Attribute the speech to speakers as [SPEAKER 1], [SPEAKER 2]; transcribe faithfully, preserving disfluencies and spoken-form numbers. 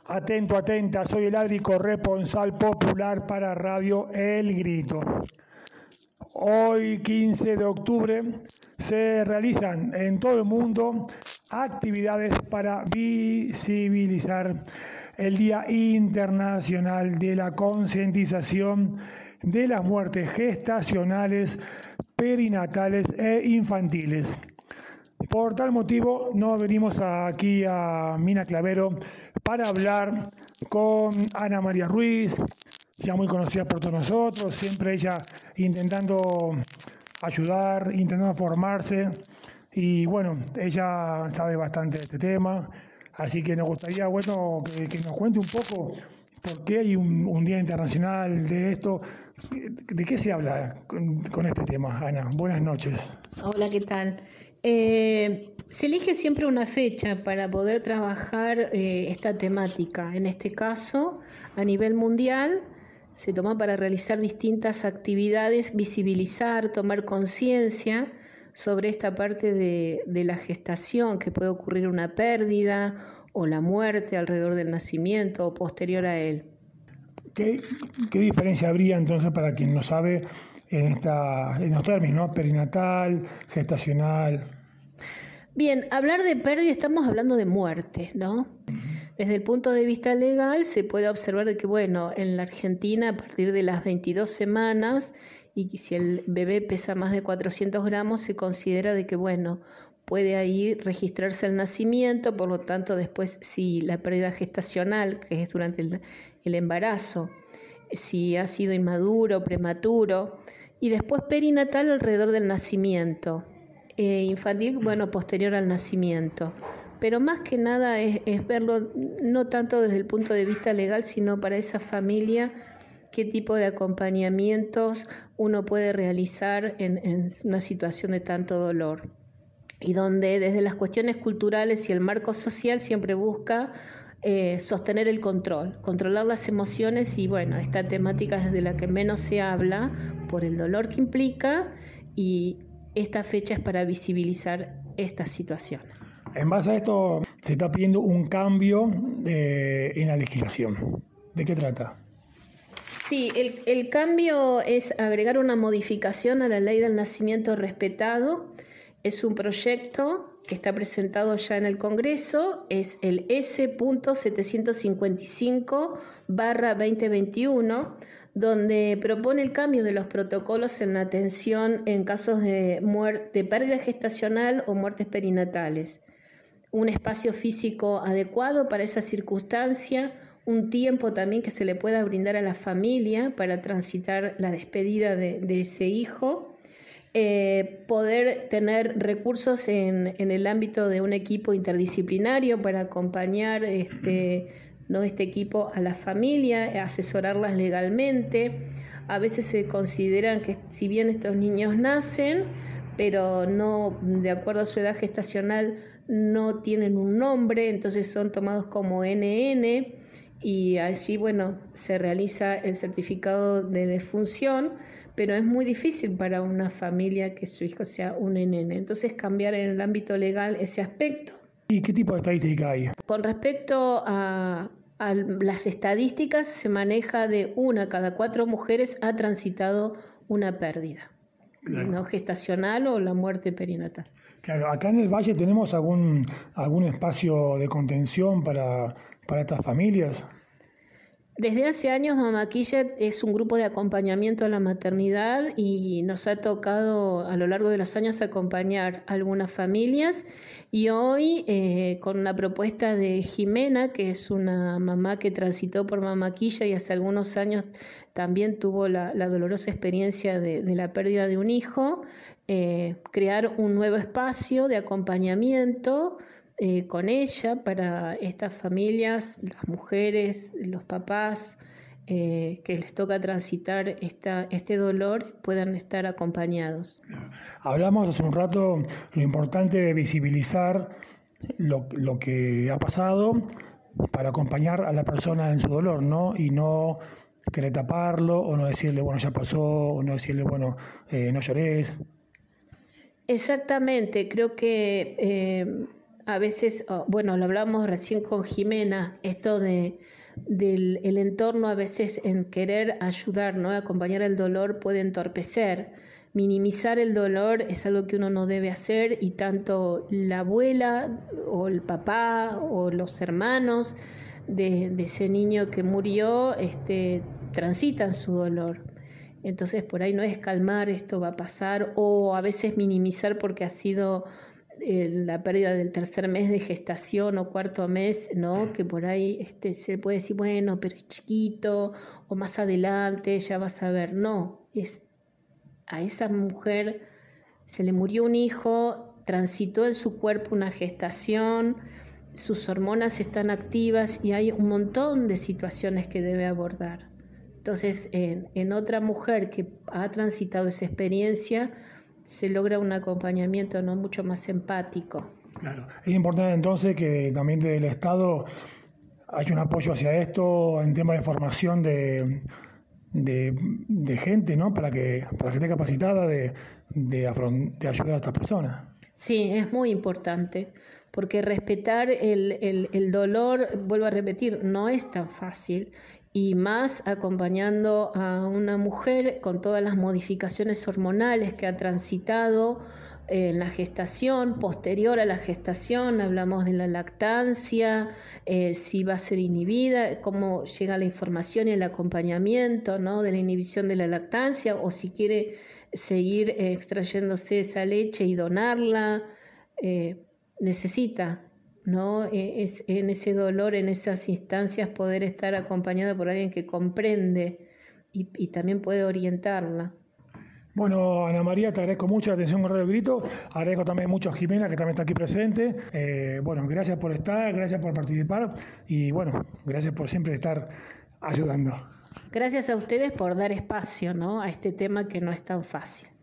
[SPEAKER 1] Atento, atenta, soy el Adri, corresponsal popular para Radio El Grito. Hoy, quince de octubre, se realizan en todo el mundo actividades para visibilizar el Día Internacional de la Concientización de las Muertes Gestacionales, Perinatales e Infantiles. Por tal motivo, nos venimos aquí a Mina Clavero para hablar con Ana María Ruiz, ya muy conocida por todos nosotros, siempre ella intentando ayudar, intentando formarse, y bueno, ella sabe bastante de este tema, así que nos gustaría, bueno, que, que nos cuente un poco por qué hay un, un Día Internacional de esto. ¿De qué se habla con, con este tema, Ana? Buenas noches.
[SPEAKER 2] Hola, ¿qué tal? Eh, se elige siempre una fecha para poder trabajar eh, esta temática. En este caso, a nivel mundial, se toma para realizar distintas actividades, visibilizar, tomar conciencia sobre esta parte de, de la gestación, que puede ocurrir una pérdida o la muerte alrededor del nacimiento o posterior a él.
[SPEAKER 1] ¿Qué, qué diferencia habría entonces para quien no sabe en, esta, en los términos, ¿no? Perinatal, gestacional?
[SPEAKER 2] Bien, hablar de pérdida estamos hablando de muerte, ¿no? Desde el punto de vista legal se puede observar de que, bueno, en la Argentina a partir de las veintidós semanas y si el bebé pesa más de cuatrocientos gramos se considera de que, bueno, puede ahí registrarse el nacimiento, por lo tanto después si la pérdida gestacional, que es durante el, el embarazo, si ha sido inmaduro, prematuro, y después perinatal alrededor del nacimiento, eh, infantil, bueno, posterior al nacimiento. Pero más que nada es, es verlo no tanto desde el punto de vista legal, sino para esa familia, qué tipo de acompañamientos uno puede realizar en, en una situación de tanto dolor. Y donde desde las cuestiones culturales y el marco social siempre busca eh, sostener el control, controlar las emociones y bueno, esta temática es de la que menos se habla por el dolor que implica y esta fecha es para visibilizar estas situaciones.
[SPEAKER 1] En base a esto se está pidiendo un cambio de, en la legislación. ¿De qué trata?
[SPEAKER 2] Sí, el, el cambio es agregar una modificación a la ley del nacimiento respetado. Es un proyecto que está presentado ya en el Congreso, es el S setecientos cincuenta y cinco barra veinte veintiuno, donde propone el cambio de los protocolos en la atención en casos de, muerte, de pérdida gestacional o muertes perinatales. Un espacio físico adecuado para esa circunstancia, un tiempo también que se le pueda brindar a la familia para transitar la despedida de, de ese hijo. Eh, poder tener recursos en, en el ámbito de un equipo interdisciplinario para acompañar este, ¿no? este equipo a la familia, asesorarlas legalmente. A veces se consideran que si bien estos niños nacen, pero no, de acuerdo a su edad gestacional, no tienen un nombre, entonces son tomados como N N y allí, bueno, se realiza el certificado de defunción, pero es muy difícil para una familia que su hijo sea un N N. Entonces, cambiar en el ámbito legal ese aspecto.
[SPEAKER 1] ¿Y qué tipo de estadística hay?
[SPEAKER 2] Con respecto a, a las estadísticas, se maneja de una cada cuatro mujeres ha transitado una pérdida, claro, no gestacional o la muerte perinatal.
[SPEAKER 1] Claro, acá en el Valle tenemos algún, algún espacio de contención para, para estas familias.
[SPEAKER 2] Desde hace años Mamaquilla es un grupo de acompañamiento a la maternidad y nos ha tocado a lo largo de los años acompañar a algunas familias y hoy eh, con una propuesta de Jimena, que es una mamá que transitó por Mamaquilla y hace algunos años también tuvo la, la dolorosa experiencia de, de la pérdida de un hijo, eh, crear un nuevo espacio de acompañamiento Eh, con ella para estas familias, las mujeres, los papás eh, que les toca transitar esta, este dolor puedan estar acompañados.
[SPEAKER 1] Hablamos hace un rato lo importante de visibilizar lo, lo que ha pasado para acompañar a la persona en su dolor, ¿no? Y no querer taparlo o no decirle, bueno, ya pasó, o no decirle, bueno, eh, no llores.
[SPEAKER 2] Exactamente, creo que... Eh, a veces, oh, bueno, lo hablamos recién con Jimena, esto de del el entorno a veces en querer ayudar, ¿no? Acompañar el dolor puede entorpecer. Minimizar el dolor es algo que uno no debe hacer y tanto la abuela o el papá o los hermanos de, de ese niño que murió este, transitan su dolor. Entonces por ahí no es calmar, esto va a pasar, o a veces minimizar porque ha sido eh, la pérdida del tercer mes de gestación o cuarto mes, ¿no? Que por ahí este, se puede decir, bueno, pero es chiquito, o más adelante ya vas a ver. No, es a esa mujer se le murió un hijo, transitó en su cuerpo una gestación, sus hormonas están activas y hay un montón de situaciones que debe abordar. Entonces, en, en otra mujer que ha transitado esa experiencia, se logra un acompañamiento no mucho más empático.
[SPEAKER 1] Claro, es importante entonces que también desde el Estado haya un apoyo hacia esto en temas de formación de, de, de gente, ¿no? Para que, para que esté capacitada de, de, afront- de ayudar a estas personas.
[SPEAKER 2] Sí, es muy importante, porque respetar el, el, el dolor, vuelvo a repetir, no es tan fácil. Y más acompañando a una mujer con todas las modificaciones hormonales que ha transitado en la gestación, posterior a la gestación, hablamos de la lactancia, eh, si va a ser inhibida, cómo llega la información y el acompañamiento, ¿no? De la inhibición de la lactancia, o si quiere seguir eh, extrayéndose esa leche y donarla, eh, necesita, ¿no? Es en ese dolor, en esas instancias, poder estar acompañada por alguien que comprende y, y también puede orientarla.
[SPEAKER 1] Bueno, Ana María, te agradezco mucho la atención con Radio Grito, agradezco también mucho a Jimena, que también está aquí presente. Eh, bueno, gracias por estar, gracias por participar y bueno, gracias por siempre estar ayudando.
[SPEAKER 2] Gracias a ustedes por dar espacio, ¿no? A este tema que no es tan fácil.